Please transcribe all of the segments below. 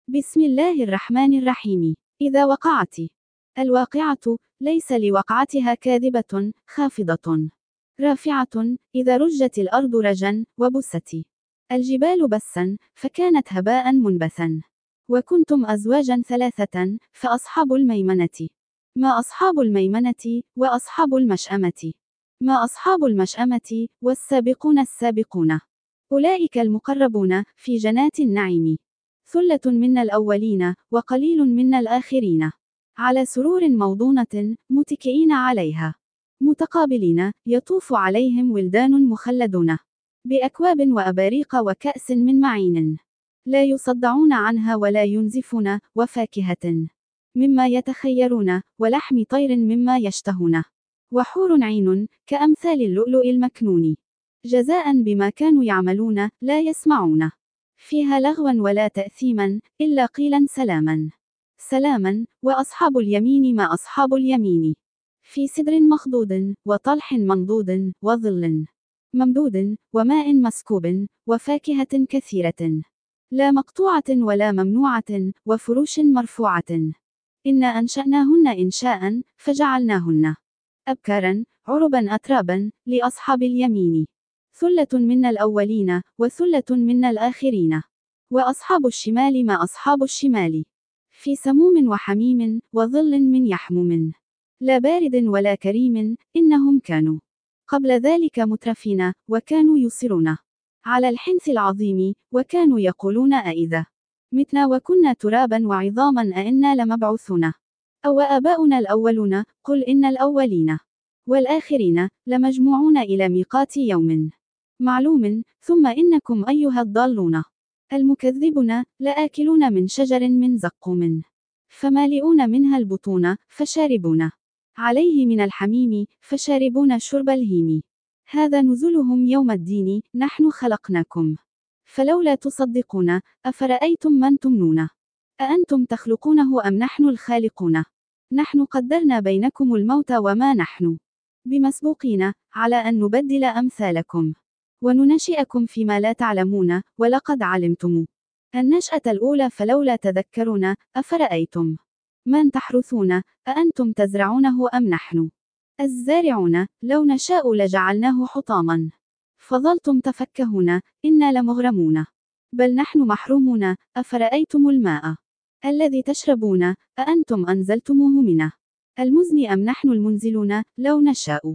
بسم الله الرحمن الرحيم. إذا وقعت. الواقعة، ليس لوقعتها كاذبة، خافضة رافعة، إذا رجت الأرض رجا، وبست الجبال بسا، فكانت هباء منبثا. وكنتم أزواجا ثلاثة، فأصحاب الميمنة. ما أصحاب الميمنة، وأصحاب المشأمة. ما أصحاب المشأمة، والسابقون السابقون. أولئك المقربون، في جنات النعيم. ثلة من الأولين، وقليل من الآخرين. على سرور موضونة، متكئين عليها. متقابلين، يطوف عليهم ولدان مخلدون. بأكواب وأباريق وكأس من معين. لا يصدعون عنها ولا ينزفون، وفاكهة مما يتخيرون، ولحم طير مما يشتهون. وحور عين، كأمثال اللؤلؤ المكنون. جزاء بما كانوا يعملون، لا يسمعون فيها لغوا ولا تأثيما، إلا قيلا سلاما. سلاما. وأصحاب اليمين ما أصحاب اليمين. في سدر مخضود، وطلح منضود، وظل ممدود، وماء مسكوب، وفاكهة كثيرة. لا مقطوعة ولا ممنوعة، وفروش مرفوعة. إنا أنشأناهن إنشاء، فجعلناهن أبكارا، عربا أترابا، لأصحاب اليمين. ثلة من الأولين، وثلة من الآخرين. وأصحاب الشمال ما أصحاب الشمال. في سموم وحميم، وظل من يحموم. لا بارد ولا كريم، إنهم كانوا قبل ذلك مترفين، وكانوا يصرون على الحنث العظيم، وكانوا يقولون أئذا متنا وكنا ترابا وعظاما أئنا لمبعوثون أو آباؤنا الأولون. قل إن الأولين والآخرين لمجموعون إلى ميقات يوم معلوم. ثم إنكم أيها الضالون المكذبون لآكلون من شجر من زقوم، فمالئون منها البطون، فشاربون عليه من الحميم، فشاربون شرب الهيم. هذا نزلهم يوم الدين، نحن خلقناكم فلولا تصدقون. أفرأيتم من تمنون، أأنتم تخلقونه أم نحن الخالقون. نحن قدرنا بينكم الموت وما نحن بمسبوقين على أن نبدل أمثالكم وننشئكم فيما لا تعلمون، ولقد علمتم النشأة الأولى فلولا تذكرون. أفرأيتم من تحرثون، أأنتم تزرعونه أم نحن الزارعون. لو نشاء لجعلناه حطاما فظلتم تفكهون، إنا لمغرمون بل نحن محرومون. أفرأيتم الماء الذي تشربون، أأنتم أنزلتموه منه المزن أم نحن المنزلون. لو نشاء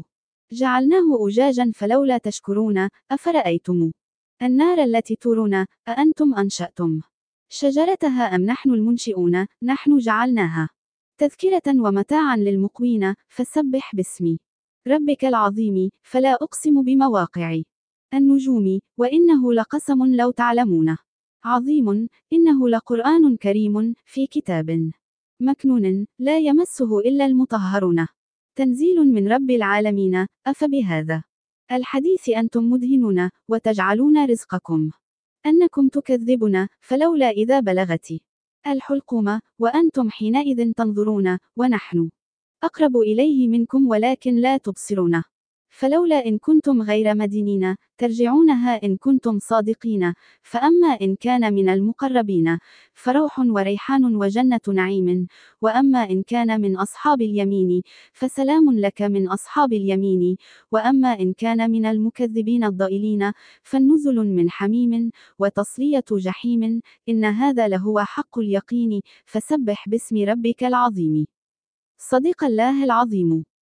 جعلناه أجاجا فلولا تشكرون. أفرأيتم النار التي تورون، أأنتم أنشأتم شجرتها أم نحن المنشئون. نحن جعلناها تذكرة ومتاعا للمقوين. فسبح باسم ربك العظيم. فلا أقسم بمواقع النجوم، وإنه لقسم لو تعلمون عظيم. إنه لقرآن كريم، في كتاب مكنون، لا يمسه إلا المطهرون. تنزيل من رب العالمين. أفبهذا الحديث أنتم مدهنون، وتجعلون رزقكم أنكم تكذبون. فلولا إذا بلغت الحلقوم، وأنتم حينئذ تنظرون، ونحن أقرب إليه منكم ولكن لا تبصرون. فلولا إن كنتم غير مدينين، ترجعونها إن كنتم صادقين. فأما إن كان من المقربين، فروح وريحان وجنة نعيم. وأما إن كان من أصحاب اليمين، فسلام لك من أصحاب اليمين. وأما إن كان من المكذبين الضئيلين، فالنزل من حميم، وتصلية جحيم. إن هذا لهو حق اليقين. فسبح باسم ربك العظيم. صدق الله العظيم.